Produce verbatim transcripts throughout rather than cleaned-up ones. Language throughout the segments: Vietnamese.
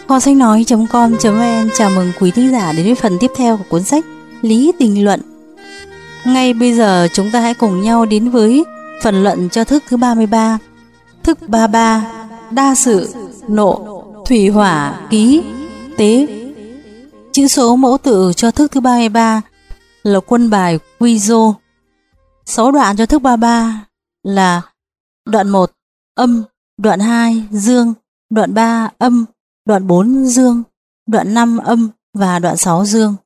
Kho sách nói chấm com chấm vn chào mừng quý thính giả đến với phần tiếp theo của cuốn sách Lý Tình Luận. Ngay bây giờ chúng ta hãy cùng nhau đến với phần luận cho thức thứ ba mươi ba. Thức ba mươi ba: đa sự, nộ, thủy hỏa, ký, tế. Chữ số mẫu tự cho thức thứ ba mươi ba là quân bài Quy Dô. Sáu đoạn cho thức ba mươi ba là đoạn một âm, đoạn hai dương, đoạn ba âm, đoạn bốn dương, đoạn năm âm và đoạn sáu dương.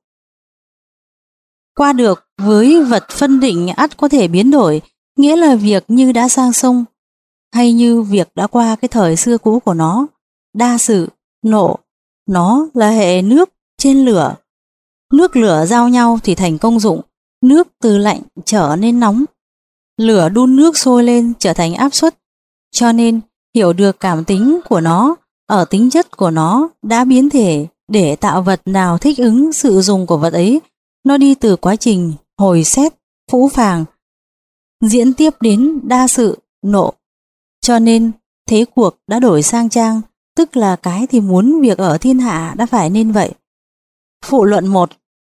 Qua được với vật phân định ắt có thể biến đổi, nghĩa là việc như đã sang sông hay như việc đã qua cái thời xưa cũ của nó. Đa sự, nộ, nó là hệ nước trên lửa. Nước lửa giao nhau thì thành công dụng, nước từ lạnh trở nên nóng. Lửa đun nước sôi lên trở thành áp suất, cho nên hiểu được cảm tính của nó ở tính chất của nó đã biến thể để tạo vật nào thích ứng sự dùng của vật ấy. Nó đi từ quá trình hồi xét, phũ phàng, diễn tiếp đến đa sự, nộ. Cho nên thế cuộc đã đổi sang trang, tức là cái thì muốn việc ở thiên hạ đã phải nên vậy. Phụ luận một.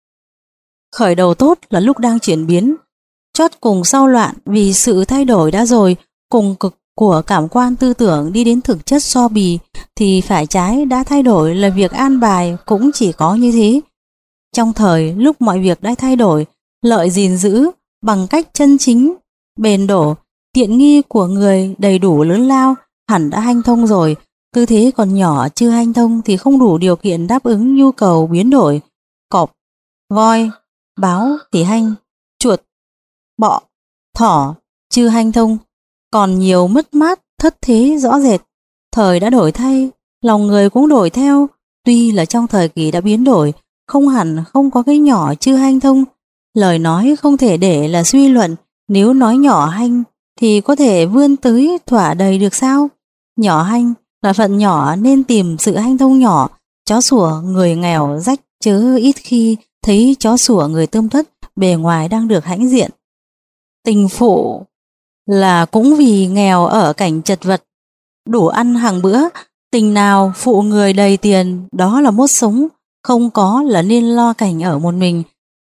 Khởi đầu tốt là lúc đang chuyển biến, chót cùng sau loạn vì sự thay đổi đã rồi, cùng cực của cảm quan tư tưởng đi đến thực chất so bì thì phải trái đã thay đổi là việc an bài cũng chỉ có như thế. Trong thời lúc mọi việc đã thay đổi, lợi gìn giữ bằng cách chân chính, bền đổ, tiện nghi của người đầy đủ lớn lao hẳn đã hanh thông rồi, tư thế còn nhỏ chưa hanh thông thì không đủ điều kiện đáp ứng nhu cầu biến đổi. Cọp, voi, báo thì hanh, chuột, bọ, thỏ chưa hanh thông, còn nhiều mất mát thất thế rõ rệt. Thời đã đổi thay, lòng người cũng đổi theo, tuy là trong thời kỳ đã biến đổi, không hẳn không có cái nhỏ chưa hanh thông. Lời nói không thể để là suy luận, nếu nói nhỏ hanh thì có thể vươn tới thỏa đầy được sao? Nhỏ hanh là phận nhỏ nên tìm sự hanh thông nhỏ. Chó sủa người nghèo rách chớ ít khi thấy chó sủa người tươm tất bề ngoài đang được hãnh diện. Tình phụ là cũng vì nghèo ở cảnh chật vật, đủ ăn hàng bữa. Tình nào phụ người đầy tiền đó là mốt sống, không có là nên lo cảnh ở một mình.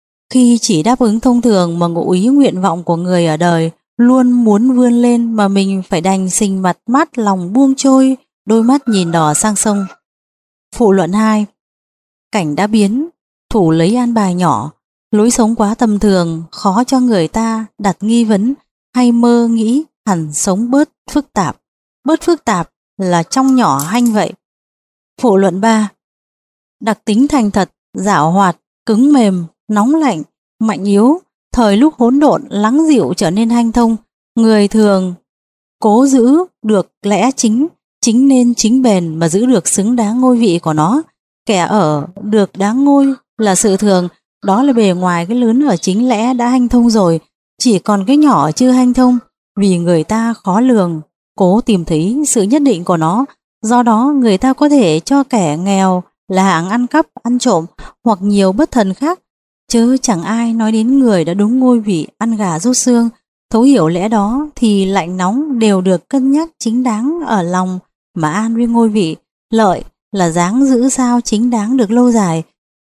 Khi chỉ đáp ứng thông thường mà ngụ ý nguyện vọng của người ở đời luôn muốn vươn lên mà mình phải đành sình mặt mát lòng buông trôi, đôi mắt nhìn đỏ sang sông. Phụ luận hai. Cảnh đã biến, thủ lấy an bài nhỏ, lối sống quá tầm thường khó cho người ta đặt nghi vấn hay mơ nghĩ hẳn sống bớt phức tạp. Bớt phức tạp là trong nhỏ hanh vậy. Phụ luận ba. Đặc tính thành thật, giảo hoạt, cứng mềm, nóng lạnh, mạnh yếu, thời lúc hỗn độn lắng dịu trở nên hanh thông. Người thường cố giữ được lẽ chính, chính nên chính bền mà giữ được xứng đáng ngôi vị của nó. Kẻ ở được đáng ngôi là sự thường, đó là bề ngoài cái lớn ở chính lẽ đã hanh thông rồi, chỉ còn cái nhỏ chưa hanh thông, vì người ta khó lường, cố tìm thấy sự nhất định của nó. Do đó người ta có thể cho kẻ nghèo là hạng ăn cắp, ăn trộm hoặc nhiều bất thần khác, chứ chẳng ai nói đến người đã đúng ngôi vị ăn gà rút xương. Thấu hiểu lẽ đó thì lạnh nóng đều được cân nhắc chính đáng ở lòng mà an với ngôi vị. Lợi là dáng giữ sao chính đáng được lâu dài,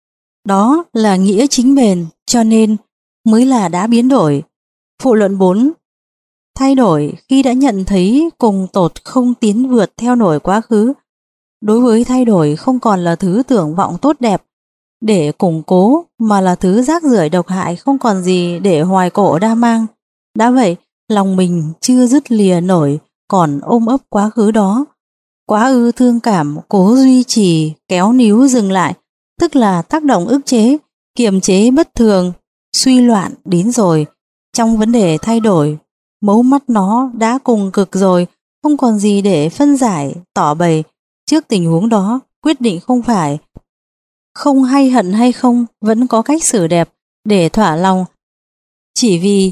đó là nghĩa chính bền, cho nên mới là đã biến đổi. Phụ luận bốn. Thay đổi khi đã nhận thấy cùng tột không tiến vượt theo nổi quá khứ. Đối với thay đổi không còn là thứ tưởng vọng tốt đẹp để củng cố, mà là thứ rác rưởi độc hại không còn gì để hoài cổ đa mang. Đã vậy, lòng mình chưa dứt lìa nổi, còn ôm ấp quá khứ đó. Quá ư thương cảm, cố duy trì, kéo níu dừng lại, tức là tác động ức chế, kiềm chế bất thường, suy loạn đến rồi. Trong vấn đề thay đổi, mấu mắt nó đã cùng cực rồi, không còn gì để phân giải, tỏ bày. Trước tình huống đó, quyết định không phải không hay hận hay không, vẫn có cách xử đẹp để thỏa lòng. Chỉ vì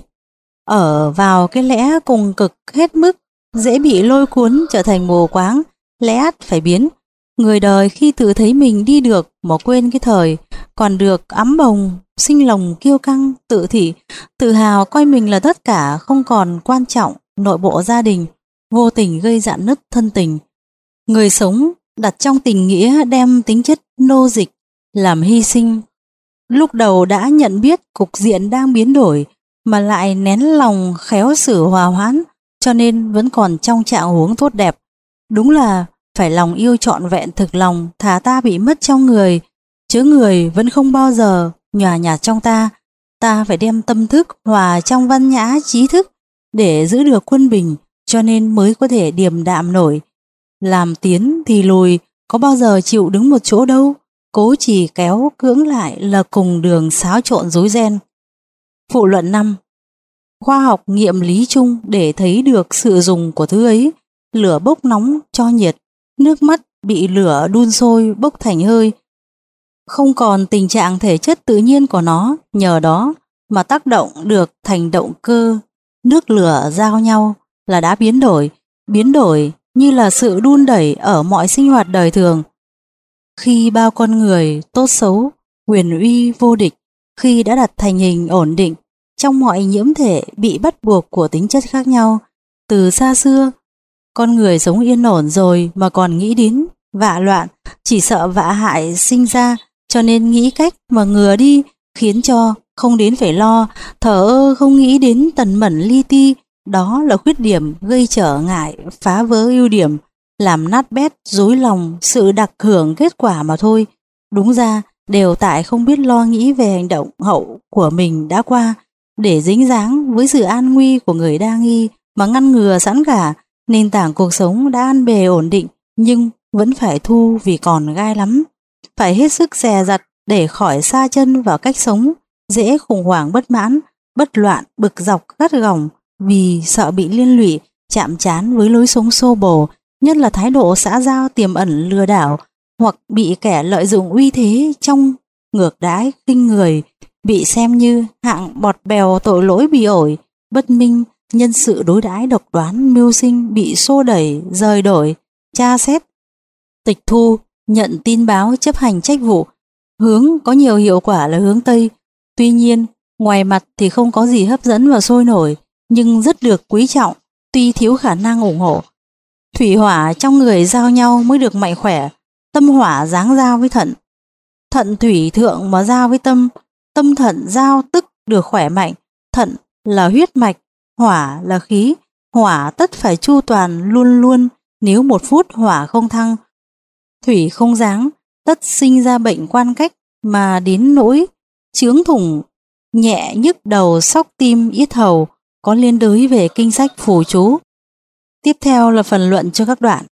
ở vào cái lẽ cùng cực hết mức, dễ bị lôi cuốn trở thành mù quáng, lẽ ắt phải biến. Người đời khi tự thấy mình đi được mà quên cái thời, còn được ấm bồng, sinh lòng kiêu căng, tự thị, tự hào coi mình là tất cả, không còn quan trọng nội bộ gia đình, vô tình gây rạn nứt thân tình. Người sống đặt trong tình nghĩa đem tính chất nô dịch làm hy sinh. Lúc đầu đã nhận biết cục diện đang biến đổi mà lại nén lòng khéo xử hòa hoãn, cho nên vẫn còn trong trạng huống tốt đẹp. Đúng là phải lòng yêu trọn vẹn thực lòng, thà ta bị mất trong người, chứ người vẫn không bao giờ nhòa nhạt trong ta. Ta phải đem tâm thức hòa trong văn nhã trí thức để giữ được quân bình, cho nên mới có thể điềm đạm nổi. Làm tiến thì lùi, có bao giờ chịu đứng một chỗ đâu, cố chỉ kéo cưỡng lại là cùng đường xáo trộn rối ren. Phụ luận năm. Khoa học nghiệm lý chung để thấy được sự dùng của thứ ấy. Lửa bốc nóng cho nhiệt, nước mắt bị lửa đun sôi bốc thành hơi. Không còn tình trạng thể chất tự nhiên của nó, nhờ đó mà tác động được thành động cơ. Nước lửa giao nhau là đã biến đổi, biến đổi như là sự đun đẩy ở mọi sinh hoạt đời thường. Khi bao con người tốt xấu, quyền uy vô địch, khi đã đặt thành hình ổn định trong mọi nhiễm thể bị bắt buộc của tính chất khác nhau, từ xa xưa, con người sống yên ổn rồi mà còn nghĩ đến vạ loạn, chỉ sợ vạ hại sinh ra, cho nên nghĩ cách mà ngừa đi, khiến cho không đến phải lo, thờ ơ không nghĩ đến tần mẩn li ti. Đó là khuyết điểm gây trở ngại, phá vỡ ưu điểm, làm nát bét, rối lòng sự đặc hưởng kết quả mà thôi. Đúng ra đều tại không biết lo nghĩ về hành động hậu của mình đã qua, để dính dáng với sự an nguy của người đa nghi mà ngăn ngừa sẵn cả. Nền tảng cuộc sống đã an bề ổn định, nhưng vẫn phải thu vì còn gai lắm. Phải hết sức dè dặt để khỏi sa chân vào cách sống, dễ khủng hoảng bất mãn, bất loạn, bực dọc gắt gỏng, vì sợ bị liên lụy, chạm trán với lối sống xô bồ, nhất là thái độ xã giao tiềm ẩn lừa đảo, hoặc bị kẻ lợi dụng uy thế trong ngược đãi khinh người, bị xem như hạng bọt bèo tội lỗi bỉ ổi, bất minh, nhân sự đối đãi độc đoán mưu sinh bị xô đẩy, rời đổi, tra xét, tịch thu, nhận tin báo, chấp hành trách vụ. Hướng có nhiều hiệu quả là hướng Tây. Tuy nhiên, ngoài mặt thì không có gì hấp dẫn và sôi nổi, nhưng rất được quý trọng, tuy thiếu khả năng ủng hộ. Thủy hỏa trong người giao nhau mới được mạnh khỏe, tâm hỏa giáng giao với thận. Thận thủy thượng mà giao với tâm, tâm thận giao tức được khỏe mạnh. Thận là huyết mạch, hỏa là khí, hỏa tất phải chu toàn luôn luôn, nếu một phút hỏa không thăng, thủy không giáng, tất sinh ra bệnh quan cách, mà đến nỗi chướng thủng nhẹ, nhức đầu, sóc tim, yết hầu, có liên đới về kinh sách phù chú. Tiếp theo là phần luận cho các đoạn.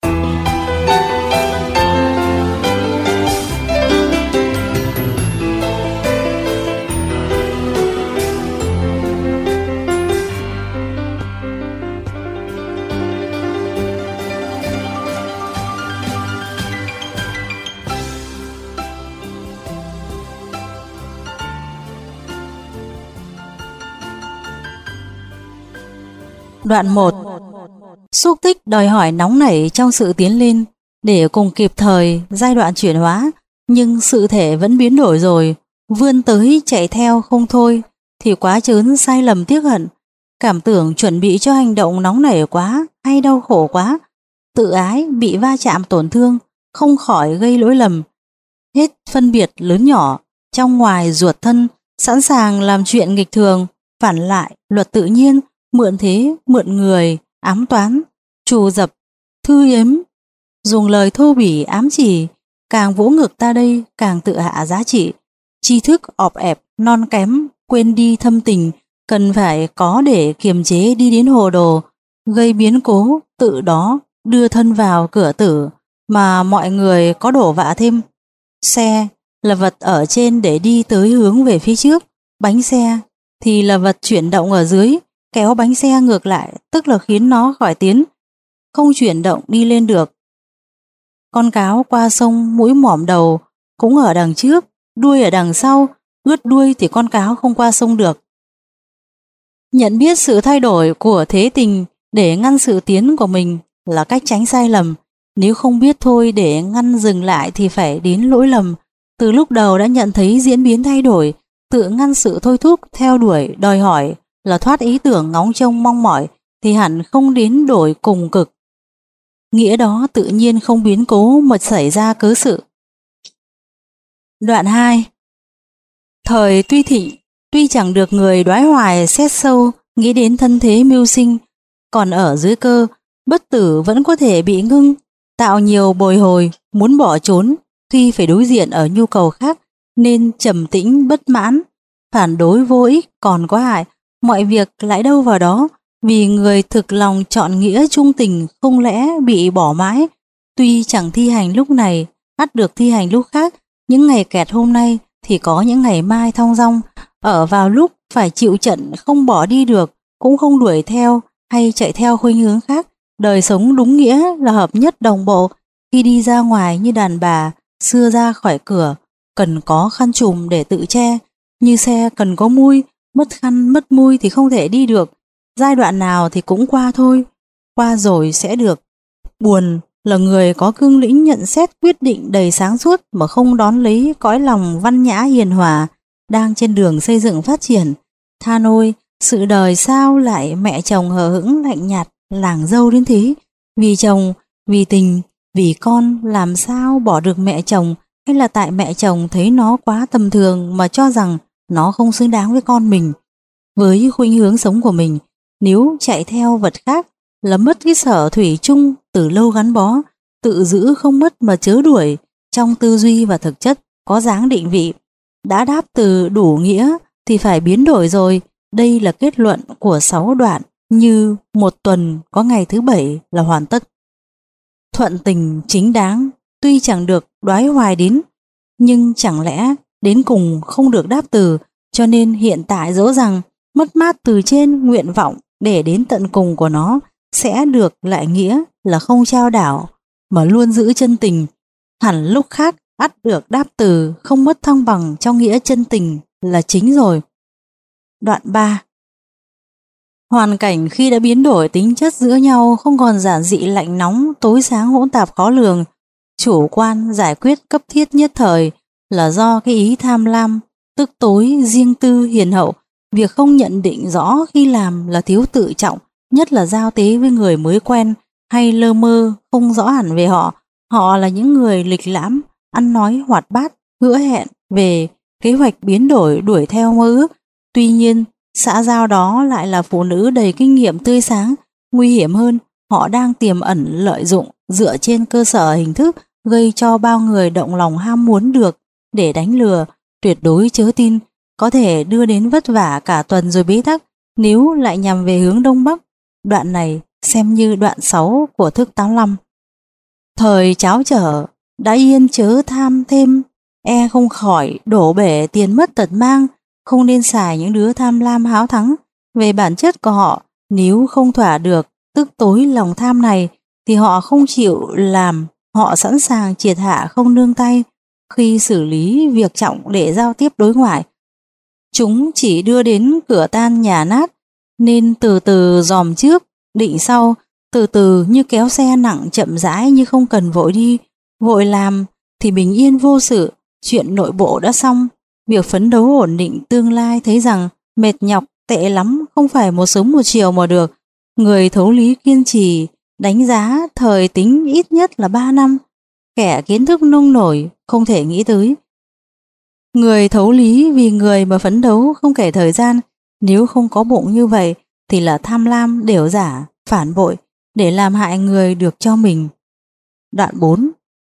Đoạn một. Xúc tích đòi hỏi nóng nảy trong sự tiến lên để cùng kịp thời giai đoạn chuyển hóa, nhưng sự thể vẫn biến đổi rồi, vươn tới chạy theo không thôi thì quá chớn sai lầm tiếc hận. Cảm tưởng chuẩn bị cho hành động nóng nảy quá hay đau khổ quá, tự ái bị va chạm tổn thương, không khỏi gây lỗi lầm. Hết phân biệt lớn nhỏ, trong ngoài ruột thân, sẵn sàng làm chuyện nghịch thường, phản lại luật tự nhiên, mượn thế mượn người, ám toán, trù dập, thư yếm, dùng lời thô bỉ ám chỉ, càng vỗ ngực ta đây càng tự hạ giá trị. Tri thức ọp ẹp, non kém, quên đi thâm tình, cần phải có để kiềm chế đi đến hồ đồ, gây biến cố, tự đó đưa thân vào cửa tử, mà mọi người có đổ vạ thêm. Xe là vật ở trên để đi tới hướng về phía trước, bánh xe thì là vật chuyển động ở dưới, kéo bánh xe ngược lại, tức là khiến nó khỏi tiến, không chuyển động đi lên được. Con cáo qua sông mũi mỏm đầu cũng ở đằng trước, đuôi ở đằng sau, ướt đuôi thì con cáo không qua sông được. Nhận biết sự thay đổi của thế tình để ngăn sự tiến của mình là cách tránh sai lầm. Nếu không biết thôi để ngăn dừng lại thì phải đến lỗi lầm. Từ lúc đầu đã nhận thấy diễn biến thay đổi, tự ngăn sự thôi thúc, theo đuổi, đòi hỏi là thoát ý tưởng ngóng trông mong mỏi thì hẳn không đến đổi cùng cực. nghĩa đó tự nhiên không biến cố mà xảy ra cớ sự. Đoạn hai. Thời tuy thịnh, tuy chẳng được người đoái hoài xét sâu, nghĩ đến thân thế mưu sinh, còn ở dưới cơ, bất tử vẫn có thể bị ngưng, tạo nhiều bồi hồi, muốn bỏ trốn, khi phải đối diện ở nhu cầu khác, nên trầm tĩnh bất mãn, phản đối vô ích còn có hại, mọi việc lại đâu vào đó, vì người thực lòng chọn nghĩa trung tình không lẽ bị bỏ mãi, tuy chẳng thi hành lúc này, ắt được thi hành lúc khác, những ngày kẹt hôm nay thì có những ngày mai thong dong, ở vào lúc phải chịu trận không bỏ đi được, cũng không đuổi theo hay chạy theo khuynh hướng khác, đời sống đúng nghĩa là hợp nhất đồng bộ, khi đi ra ngoài như đàn bà, xưa ra khỏi cửa, cần có khăn trùm để tự che, như xe cần có mui, mất khăn mất mui thì không thể đi được, giai đoạn nào thì cũng qua thôi, qua rồi sẽ được. Buồn là người có cương lĩnh nhận xét quyết định đầy sáng suốt mà không đón lấy cõi lòng văn nhã hiền hòa, đang trên đường xây dựng phát triển. Than ôi, sự đời sao lại mẹ chồng hờ hững lạnh nhạt, làng dâu đến thế, vì chồng, vì tình, vì con làm sao bỏ được mẹ chồng, hay là tại mẹ chồng thấy nó quá tầm thường mà cho rằng nó không xứng đáng với con mình. Với khuynh hướng sống của mình, nếu chạy theo vật khác là mất cái sở thủy chung từ lâu gắn bó, tự giữ không mất mà chớ đuổi, trong tư duy và thực chất có dáng định vị. Đã đáp từ đủ nghĩa thì phải biến đổi rồi. Đây là kết luận của sáu đoạn, như một tuần có ngày thứ bảy là hoàn tất. Thuận tình chính đáng tuy chẳng được đoái hoài đến, nhưng chẳng lẽ đến cùng không được đáp từ, cho nên hiện tại dỗ rằng mất mát từ trên nguyện vọng để đến tận cùng của nó sẽ được lại nghĩa là không trao đảo mà luôn giữ chân tình. Hẳn lúc khác ắt được đáp từ không mất thăng bằng trong nghĩa chân tình là chính rồi. Đoạn ba. Hoàn cảnh khi đã biến đổi tính chất giữa nhau, không còn giản dị lạnh nóng, tối sáng hỗn tạp khó lường, chủ quan giải quyết cấp thiết nhất thời là do cái ý tham lam, tức tối, riêng tư, hiền hậu. Việc không nhận định rõ khi làm là thiếu tự trọng, nhất là giao tế với người mới quen, hay lơ mơ không rõ hẳn về họ. Họ là những người lịch lãm, ăn nói hoạt bát, hứa hẹn về kế hoạch biến đổi đuổi theo mơ ước. Tuy nhiên, xã giao đó lại là phụ nữ đầy kinh nghiệm tươi sáng. Nguy hiểm hơn, họ đang tiềm ẩn lợi dụng dựa trên cơ sở hình thức, gây cho bao người động lòng ham muốn được để đánh lừa. Tuyệt đối chớ tin, có thể đưa đến vất vả cả tuần rồi bế tắc nếu lại nhằm về hướng Đông Bắc. Đoạn này xem như đoạn sáu của thước tám mươi lăm. Thời cháo trở, đã yên chớ tham thêm, e không khỏi đổ bể tiền mất tật mang. Không nên xài những đứa tham lam háo thắng. Về bản chất của họ, nếu không thỏa được tức tối lòng tham này thì họ không chịu làm, họ sẵn sàng triệt hạ không nương tay. Khi xử lý việc trọng để giao tiếp đối ngoại, chúng chỉ đưa đến cửa tan nhà nát, nên từ từ dòm trước, định sau, từ từ như kéo xe nặng chậm rãi, như không cần vội đi, vội làm thì bình yên vô sự, chuyện nội bộ đã xong. Việc phấn đấu ổn định tương lai thấy rằng mệt nhọc tệ lắm, không phải một sớm một chiều mà được. Người thấu lý kiên trì, đánh giá thời tính ít nhất là ba năm. Kẻ kiến thức nông nổi không thể nghĩ tới. Người thấu lý vì người mà phấn đấu không kể thời gian. Nếu không có bụng như vậy thì là tham lam, đểu giả, phản bội để làm hại người được cho mình. Đoạn bốn.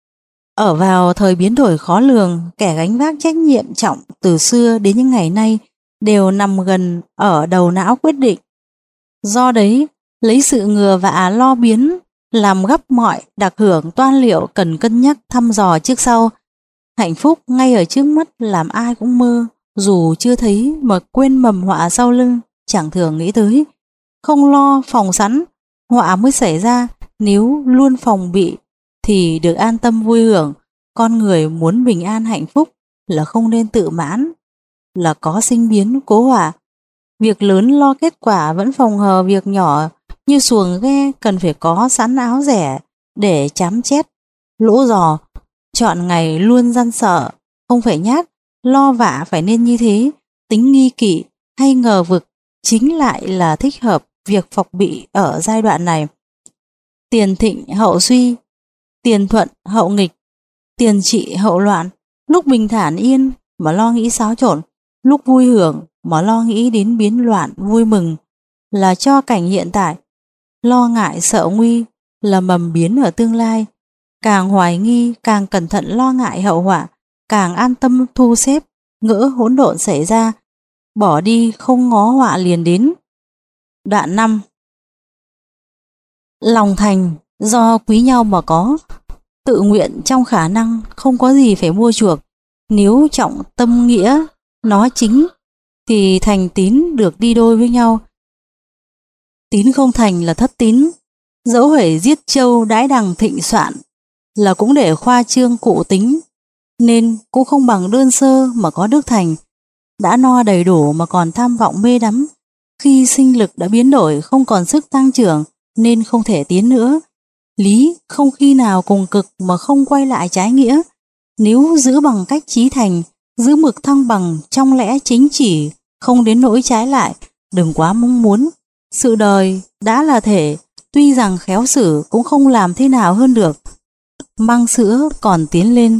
Ở vào thời biến đổi khó lường, kẻ gánh vác trách nhiệm trọng từ xưa đến những ngày nay đều nằm gần ở đầu não quyết định. Do đấy, lấy sự ngừa vạ lo biến làm gấp mọi đặc hưởng toan liệu cần cân nhắc thăm dò trước sau. Hạnh phúc ngay ở trước mắt làm ai cũng mơ, dù chưa thấy mà quên mầm họa sau lưng chẳng thường nghĩ tới. Không lo phòng sẵn, họa mới xảy ra. Nếu luôn phòng bị thì được an tâm vui hưởng. Con người muốn bình an hạnh phúc là không nên tự mãn, là có sinh biến cố họa. Việc lớn lo kết quả vẫn phòng hờ việc nhỏ, như xuồng ghe cần phải có sẵn áo rẻ để chám chét lỗ giò. Chọn ngày luôn răn sợ, không phải nhát, lo vạ phải nên như thế. Tính nghi kỵ hay ngờ vực chính lại là thích hợp việc phục bị ở giai đoạn này. tiền thịnh hậu suy, tiền thuận hậu nghịch, tiền trị hậu loạn. Lúc bình thản yên mà lo nghĩ xáo trộn, lúc vui hưởng mà lo nghĩ đến biến loạn vui mừng, là cho cảnh hiện tại. Lo ngại sợ nguy là mầm biến ở tương lai. Càng hoài nghi, càng cẩn thận lo ngại hậu họa, càng an tâm thu xếp, ngỡ hỗn độn xảy ra, bỏ đi không ngó họa liền đến. Đoạn năm. Lòng thành do quý nhau mà có, tự nguyện trong khả năng, không có gì phải mua chuộc. Nếu trọng tâm nghĩa nó chính thì thành tín được đi đôi với nhau. Tín không thành là thất tín. Dẫu phải giết trâu đãi đằng thịnh soạn là cũng để khoa trương cụ tính, nên cũng không bằng đơn sơ mà có đức thành. Đã no đầy đủ mà còn tham vọng mê đắm, khi sinh lực đã biến đổi không còn sức tăng trưởng nên không thể tiến nữa. Lý không khi nào cùng cực mà không quay lại trái nghĩa. Nếu giữ bằng cách chí thành, giữ mực thăng bằng trong lẽ chính chỉ, không đến nỗi trái lại, đừng quá mong muốn. Sự đời đã là thể, tuy rằng khéo xử cũng không làm thế nào hơn được. Măng sữa còn tiến lên,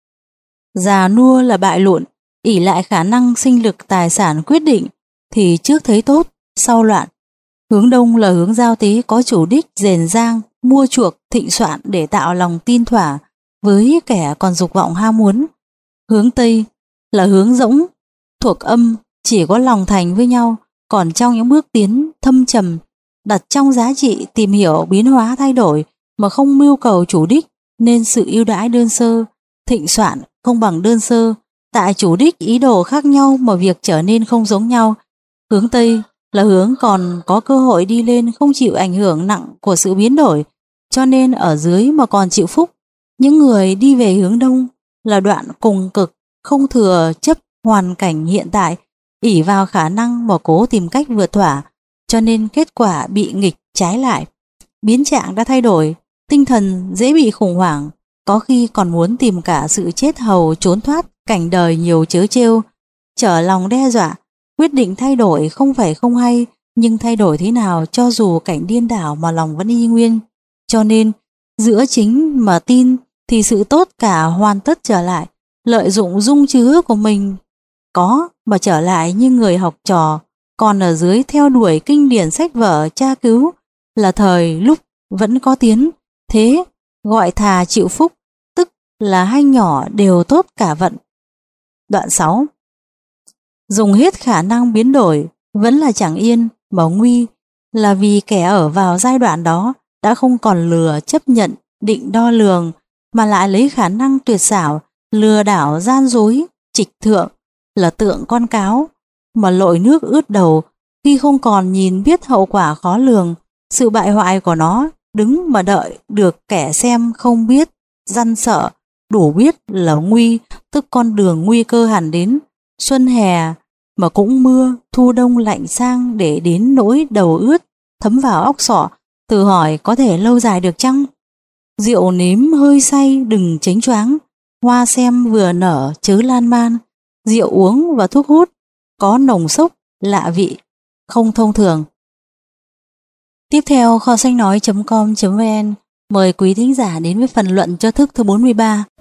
già nua là bại lụn. Ỷ lại khả năng sinh lực tài sản quyết định thì trước thấy tốt, sau loạn. Hướng đông là hướng giao tế có chủ đích rền rang, mua chuộc, thịnh soạn để tạo lòng tin thỏa với kẻ còn dục vọng ham muốn. Hướng tây là hướng rỗng, thuộc âm, chỉ có lòng thành với nhau. Còn trong những bước tiến thâm trầm, đặt trong giá trị tìm hiểu biến hóa thay đổi mà không mưu cầu chủ đích, nên sự ưu đãi đơn sơ. Thịnh soạn không bằng đơn sơ, tại chủ đích ý đồ khác nhau mà việc trở nên không giống nhau. Hướng tây là hướng còn có cơ hội đi lên, không chịu ảnh hưởng nặng của sự biến đổi, cho nên ở dưới mà còn chịu phúc. Những người đi về hướng đông là đoạn cùng cực, không thừa chấp hoàn cảnh hiện tại, ỷ vào khả năng mà cố tìm cách vượt thỏa, cho nên kết quả bị nghịch trái lại. Biến trạng đã thay đổi, tinh thần dễ bị khủng hoảng, có khi còn muốn tìm cả sự chết hầu trốn thoát cảnh đời nhiều trớ trêu, trở lòng đe dọa. Quyết định thay đổi không phải không hay, nhưng thay đổi thế nào cho dù cảnh điên đảo mà lòng vẫn y nguyên. Cho nên giữa chính mà tin thì sự tốt cả hoàn tất trở lại, lợi dụng dung chứa của mình có mà trở lại như người học trò, còn ở dưới theo đuổi kinh điển sách vở tra cứu là thời lúc vẫn có tiến. Thế gọi thà chịu phúc, tức là hai nhỏ đều tốt cả vận. Đoạn sáu. Dùng hết khả năng biến đổi vẫn là chẳng yên, mà nguy là vì kẻ ở vào giai đoạn đó đã không còn lừa chấp nhận định đo lường, mà lại lấy khả năng tuyệt xảo lừa đảo gian dối trịch thượng là tượng con cáo mà lội nước ướt đầu, khi không còn nhìn biết hậu quả khó lường. Sự bại hoại của nó đứng mà đợi được kẻ xem không biết răn sợ, đủ biết là nguy, tức con đường nguy cơ hẳn đến. Xuân hè mà cũng mưa, thu đông lạnh sang để đến nỗi đầu ướt thấm vào óc sọ, tự hỏi có thể lâu dài được chăng? Rượu nếm hơi say đừng chánh choáng, hoa xem vừa nở chớ lan man. Rượu uống và thuốc hút có nồng sốc lạ vị, không thông thường. Tiếp theo kho sách nói chấm com chấm vn mời quý thính giả đến với phần luận cho thức thứ bốn mươi ba.